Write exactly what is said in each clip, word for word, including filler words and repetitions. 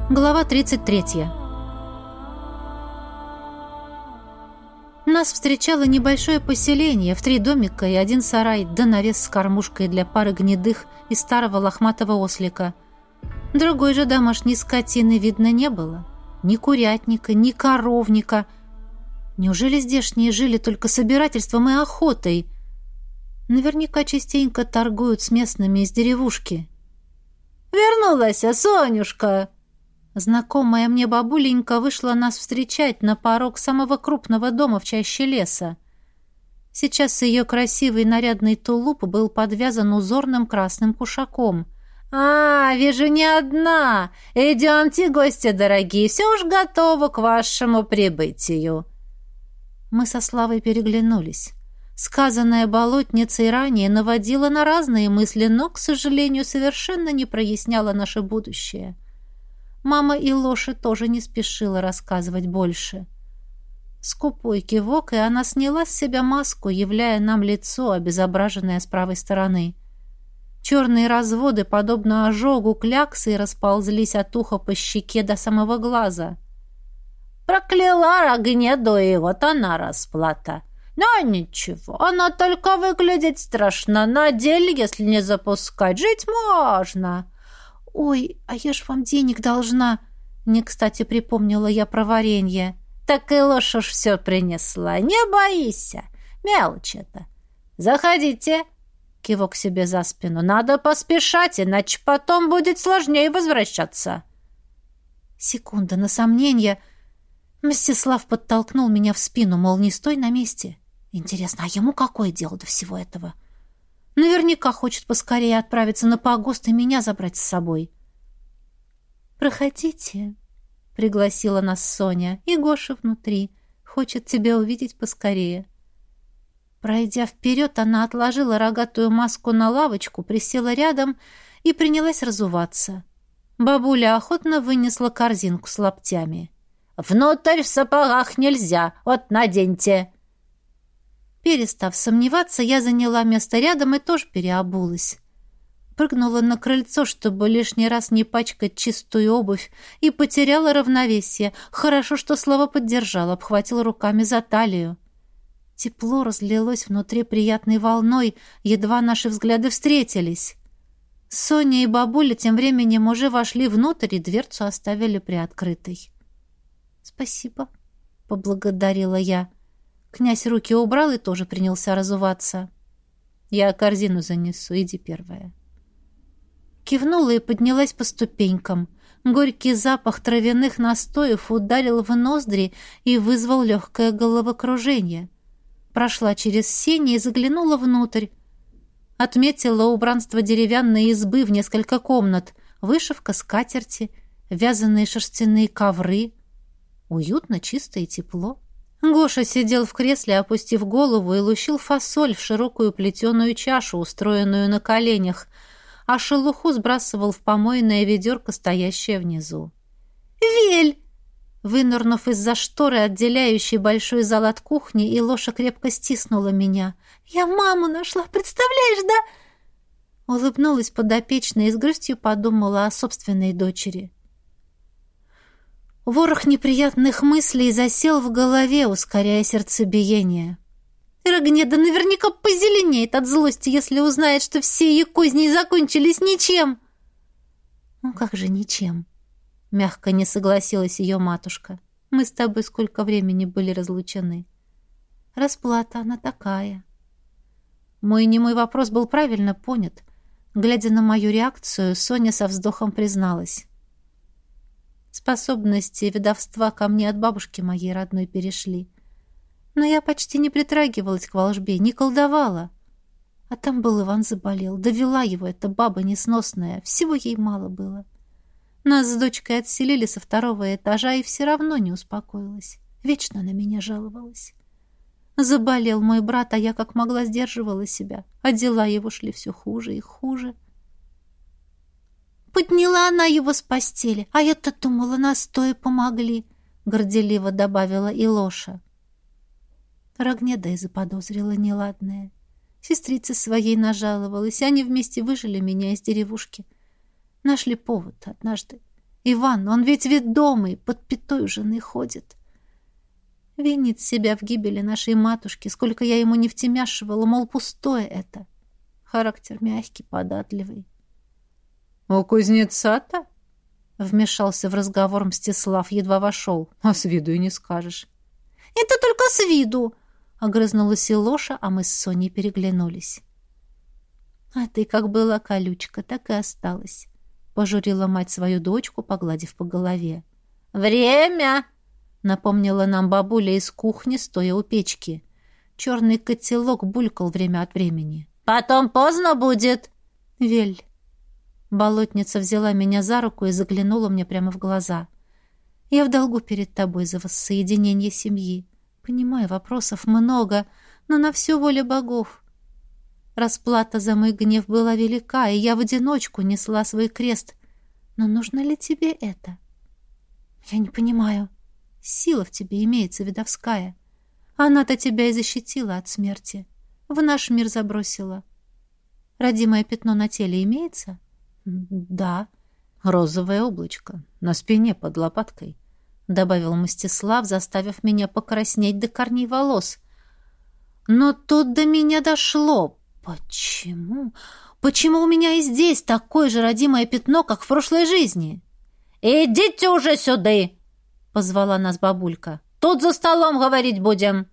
Глава тридцать третья. Нас встречало небольшое поселение в три домика и один сарай, да навес с кормушкой для пары гнедых и старого лохматого ослика. Другой же домашней скотины видно не было. Ни курятника, ни коровника. Неужели здешние жили только собирательством и охотой? Наверняка частенько торгуют с местными из деревушки. «Вернулась, Сонюшка!» Знакомая мне бабуленька вышла нас встречать на порог самого крупного дома в чаще леса. Сейчас ее красивый нарядный тулуп был подвязан узорным красным кушаком. «А, вижу, не одна! Идемте, гости дорогие, все уж готово к вашему прибытию!» Мы со Славой переглянулись. Сказанное болотницей ранее наводило на разные мысли, но, к сожалению, совершенно не проясняло наше будущее. Мама и Лоша тоже не спешила рассказывать больше. Скупой кивок, и она сняла с себя маску, являя нам лицо, обезображенное с правой стороны. Черные разводы, подобно ожогу кляксы, расползлись от уха по щеке до самого глаза. «Прокляла Рогнеду, и вот она расплата. Но ничего, она только выглядит страшно. На деле, если не запускать, жить можно». «Ой, а я ж вам денег должна!» Не кстати припомнила я про варенье. «Так и Лоша ж все принесла. Не бойся. Мелочь это. Заходите!» Кивок себе за спину. «Надо поспешать, иначе потом будет сложнее возвращаться». Секунда на сомнение. Мстислав подтолкнул меня в спину, мол, не стой на месте. Интересно, а ему какое дело до всего этого? Наверняка хочет поскорее отправиться на погост и меня забрать с собой. «Проходите», — пригласила нас Соня, — «и Гоша внутри. Хочет тебя увидеть поскорее». Пройдя вперед, она отложила рогатую маску на лавочку, присела рядом и принялась разуваться. Бабуля охотно вынесла корзинку с лаптями. «Внутрь в сапогах нельзя. Вот наденьте». Перестав сомневаться, я заняла место рядом и тоже переобулась. Прыгнула на крыльцо, чтобы лишний раз не пачкать чистую обувь, и потеряла равновесие. Хорошо, что Слава поддержал, обхватил руками за талию. Тепло разлилось внутри приятной волной, едва наши взгляды встретились. Соня и бабуля тем временем уже вошли внутрь и дверцу оставили приоткрытой. «Спасибо», — поблагодарила я. Князь руки убрал и тоже принялся разуваться. «Я корзину занесу, иди первая». Кивнула и поднялась по ступенькам. Горький запах травяных настоев ударил в ноздри и вызвал легкое головокружение. Прошла через сени и заглянула внутрь. Отметила убранство деревянной избы в несколько комнат, вышивка скатерти, вязаные шерстяные ковры. Уютно, чисто и тепло. Гоша сидел в кресле, опустив голову, и лущил фасоль в широкую плетеную чашу, устроенную на коленях, а шелуху сбрасывал в помойное ведерко, стоящее внизу. «Вель!» Вынырнув из-за шторы, отделяющей большой зал от кухни, и Лоша крепко стиснула меня. «Я маму нашла, представляешь, да?» Улыбнулась подопечная и с грустью подумала о собственной дочери. Ворох неприятных мыслей засел в голове, ускоряя сердцебиение. Рогнеда наверняка позеленеет от злости, если узнает, что все ее козни закончились ничем. «Ну как же ничем?» — мягко не согласилась ее матушка. «Мы с тобой сколько времени были разлучены. Расплата она такая». Мой немой вопрос был правильно понят. Глядя на мою реакцию, Соня со вздохом призналась. Способности ведовства ко мне от бабушки моей родной перешли. Но я почти не притрагивалась к волшбе, не колдовала. А там был Иван заболел, довела его эта баба несносная, всего ей мало было. Нас с дочкой отселили со второго этажа, и все равно не успокоилась. Вечно на меня жаловалась. Заболел мой брат, а я как могла сдерживала себя, а дела его шли все хуже и хуже. «Подняла она его с постели, а я-то думала, настои помогли», — горделиво добавила и Лоша. Рогнеда и заподозрила неладное. Сестрице своей нажаловалась, и они вместе выжили меня из деревушки. Нашли повод однажды. Иван, он ведь ведомый, под пятой у жены ходит. Винит себя в гибели нашей матушки, сколько я ему не втемяшивала, мол, пустое это. Характер мягкий, податливый. — У кузнеца-то? — вмешался в разговор Мстислав, едва вошел. — А с виду и не скажешь. — Это только с виду! — огрызнулась Илоша, а мы с Соней переглянулись. — А ты как была колючка, так и осталась, — пожурила мать свою дочку, погладив по голове. — Время! — напомнила нам бабуля из кухни, стоя у печки. Черный котелок булькал время от времени. — Потом поздно будет. — Вель. Болотница взяла меня за руку и заглянула мне прямо в глаза. — Я в долгу перед тобой за воссоединение семьи. Понимаю, вопросов много, но на все воля богов. Расплата за мой гнев была велика, и я в одиночку несла свой крест. Но нужно ли тебе это? Я не понимаю. Сила в тебе имеется, видовская. Она-то тебя и защитила от смерти. В наш мир забросила. Родимое пятно на теле имеется? Да. Розовое облачко на спине под лопаткой, добавил Мстислав, заставив меня покраснеть до корней волос. Но тут до меня дошло. Почему? Почему у меня и здесь такое же родимое пятно, как в прошлой жизни? «Идите уже сюда!» — позвала нас бабулька. «Тут за столом говорить будем!»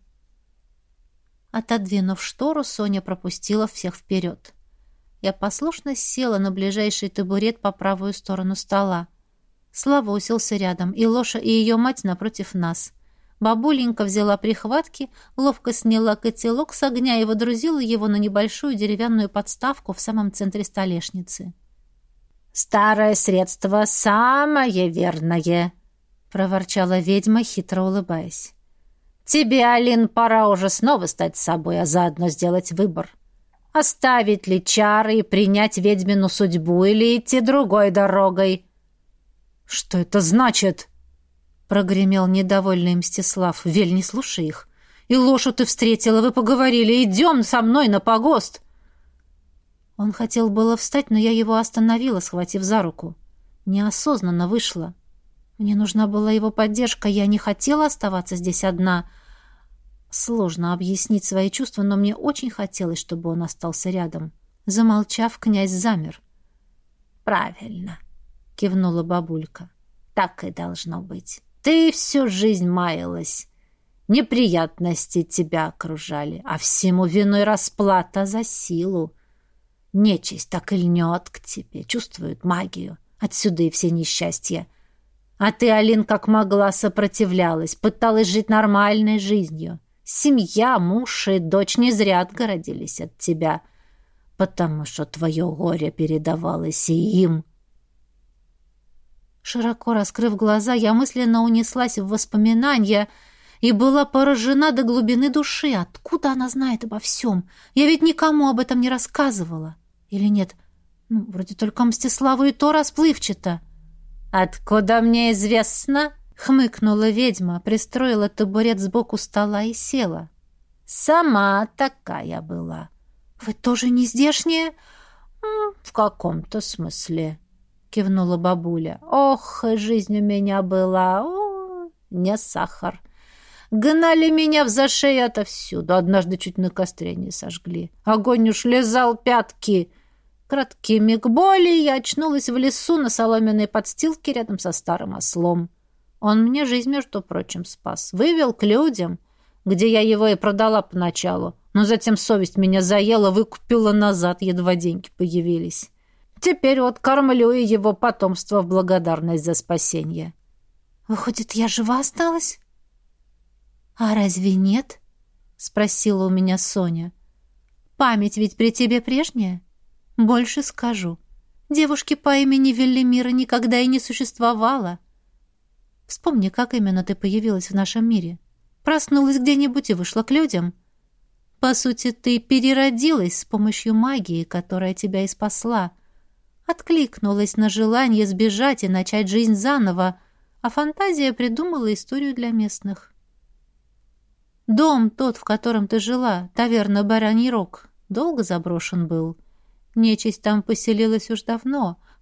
Отодвинув штору, Соня пропустила всех вперед. Я послушно села на ближайший табурет по правую сторону стола. Слава уселся рядом, и Лоша, и ее мать напротив нас. Бабуленька взяла прихватки, ловко сняла котелок с огня и водрузила его на небольшую деревянную подставку в самом центре столешницы. «Старое средство самое верное», — проворчала ведьма, хитро улыбаясь. «Тебе, Алин, пора уже снова стать собой, а заодно сделать выбор. Оставить ли чары и принять ведьмину судьбу или идти другой дорогой?» «Что это значит?» — прогремел недовольный Мстислав. «Вель, не слушай их. И Лошу ты встретила, вы поговорили. Идем со мной на погост!» Он хотел было встать, но я его остановила, схватив за руку. Неосознанно вышла. Мне нужна была его поддержка, я не хотела оставаться здесь одна. Сложно объяснить свои чувства, но мне очень хотелось, чтобы он остался рядом. Замолчав, князь замер. «Правильно», — кивнула бабулька. «Так и должно быть. Ты всю жизнь маялась. Неприятности тебя окружали, а всему виной расплата за силу. Нечисть так и льнет к тебе, чувствует магию. Отсюда и все несчастья. А ты, Алин, как могла, сопротивлялась, пыталась жить нормальной жизнью. Семья, муж и дочь не зря отгородились от тебя, потому что твое горе передавалось и им». Широко раскрыв глаза, я мысленно унеслась в воспоминания и была поражена до глубины души. Откуда она знает обо всем? Я ведь никому об этом не рассказывала. Или нет? Ну, вроде только Мстиславу и то расплывчато. «Откуда мне известно?» — хмыкнула ведьма, пристроила табурет сбоку стола и села. «Сама такая была». «Вы тоже не здешняя?» «В каком-то смысле», — кивнула бабуля. «Ох, жизнь у меня была, о, не сахар. Гнали меня в зашей отовсюду, однажды чуть на костре не сожгли. Огонь уж лизал пятки». Краткий миг боли, я очнулась в лесу на соломенной подстилке рядом со старым ослом. Он мне жизнь, между прочим, спас. Вывел к людям, где я его и продала поначалу. Но затем совесть меня заела, выкупила назад, едва деньги появились. Теперь вот кормлю и его потомство в благодарность за спасение. «Выходит, я жива осталась?» «А разве нет?» — спросила у меня Соня. «Память ведь при тебе прежняя? Больше скажу. Девушки по имени Веллимира никогда и не существовало. Вспомни, как именно ты появилась в нашем мире. Проснулась где-нибудь и вышла к людям. По сути, ты переродилась с помощью магии, которая тебя и спасла. Откликнулась на желание сбежать и начать жизнь заново, а фантазия придумала историю для местных. Дом тот, в котором ты жила, таверна «Бараний рог», долго заброшен был. Нечисть там поселилась уж давно.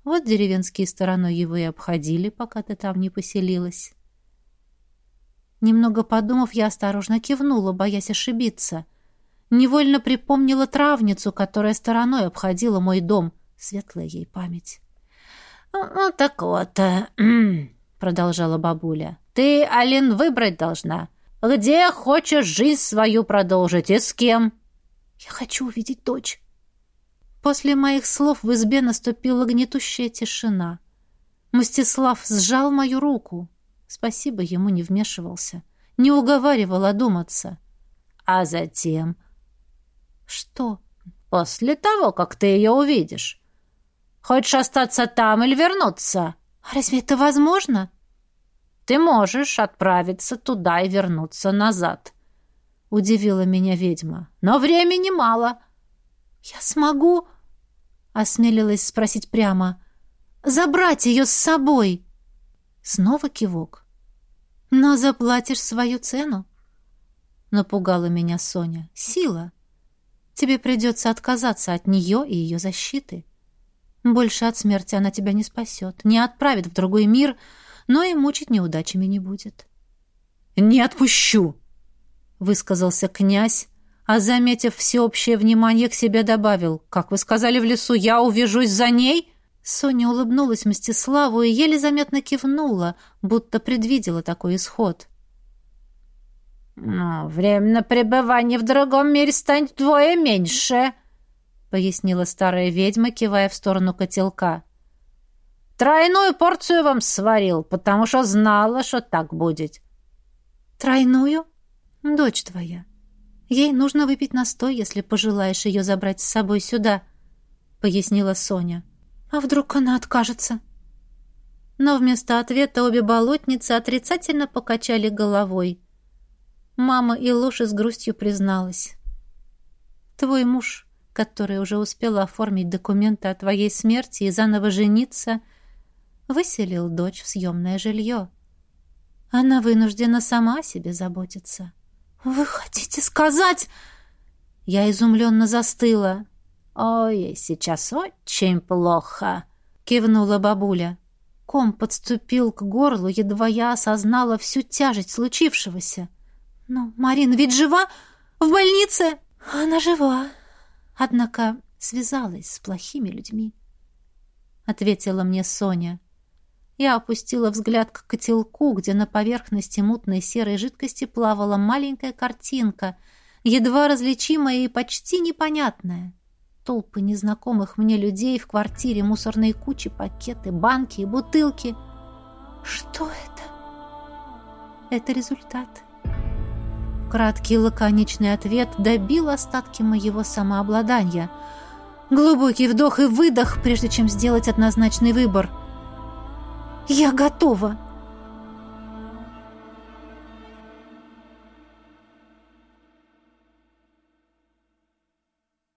Вот деревенские стороной его и обходили, пока ты там не поселилась. Немного подумав, я осторожно кивнула, боясь ошибиться. Невольно припомнила травницу, которая стороной обходила мой дом. Светлая ей память. «Ну, так вот», — продолжала бабуля, — «ты, Алин, выбрать должна. Где хочешь жизнь свою продолжить и с кем?» «Я хочу увидеть дочь». После моих слов в избе наступила гнетущая тишина. Мстислав сжал мою руку. Спасибо, ему не вмешивался. Не уговаривал одуматься. «А затем?» «Что?» «После того, как ты ее увидишь. Хочешь остаться там или вернуться?» «А разве это возможно?» «Ты можешь отправиться туда и вернуться назад», — удивила меня ведьма. «Но времени мало». «Я смогу?» — осмелилась спросить прямо. «Забрать ее с собой?» Снова кивок. «Но заплатишь свою цену?» Напугала меня Соня. «Сила. Тебе придется отказаться от нее и ее защиты. Больше от смерти она тебя не спасет, не отправит в другой мир, но и мучить неудачами не будет». «Не отпущу!» — высказался князь, а, заметив всеобщее внимание, к себе добавил: «Как вы сказали в лесу, я увяжусь за ней?» Соня улыбнулась Мстиславу и еле заметно кивнула, будто предвидела такой исход. «Ну, временно пребывание в другом мире станет вдвое меньше», — пояснила старая ведьма, кивая в сторону котелка. «Тройную порцию вам сварил, потому что знала, что так будет». «Тройную? Дочь твоя. Ей нужно выпить настой, если пожелаешь ее забрать с собой сюда», — пояснила Соня. «А вдруг она откажется?» Но вместо ответа обе болотницы отрицательно покачали головой. Мама и Лоша с грустью призналась: «Твой муж, который уже успел оформить документы о твоей смерти и заново жениться, выселил дочь в съемное жилье. Она вынуждена сама о себе заботиться». «Вы хотите сказать...» Я изумленно застыла. «Ой, сейчас очень плохо», — кивнула бабуля. Ком подступил к горлу, едва я осознала всю тяжесть случившегося. «Но Марина ведь жива? В больнице?» «Она жива, однако связалась с плохими людьми», — ответила мне Соня. Я опустила взгляд к котелку, где на поверхности мутной серой жидкости плавала маленькая картинка, едва различимая и почти непонятная. Толпы незнакомых мне людей в квартире, мусорные кучи, пакеты, банки и бутылки. «Что это?» «Это результат». Краткий лаконичный ответ добил остатки моего самообладания. Глубокий вдох и выдох, прежде чем сделать однозначный выбор. «Я готова!»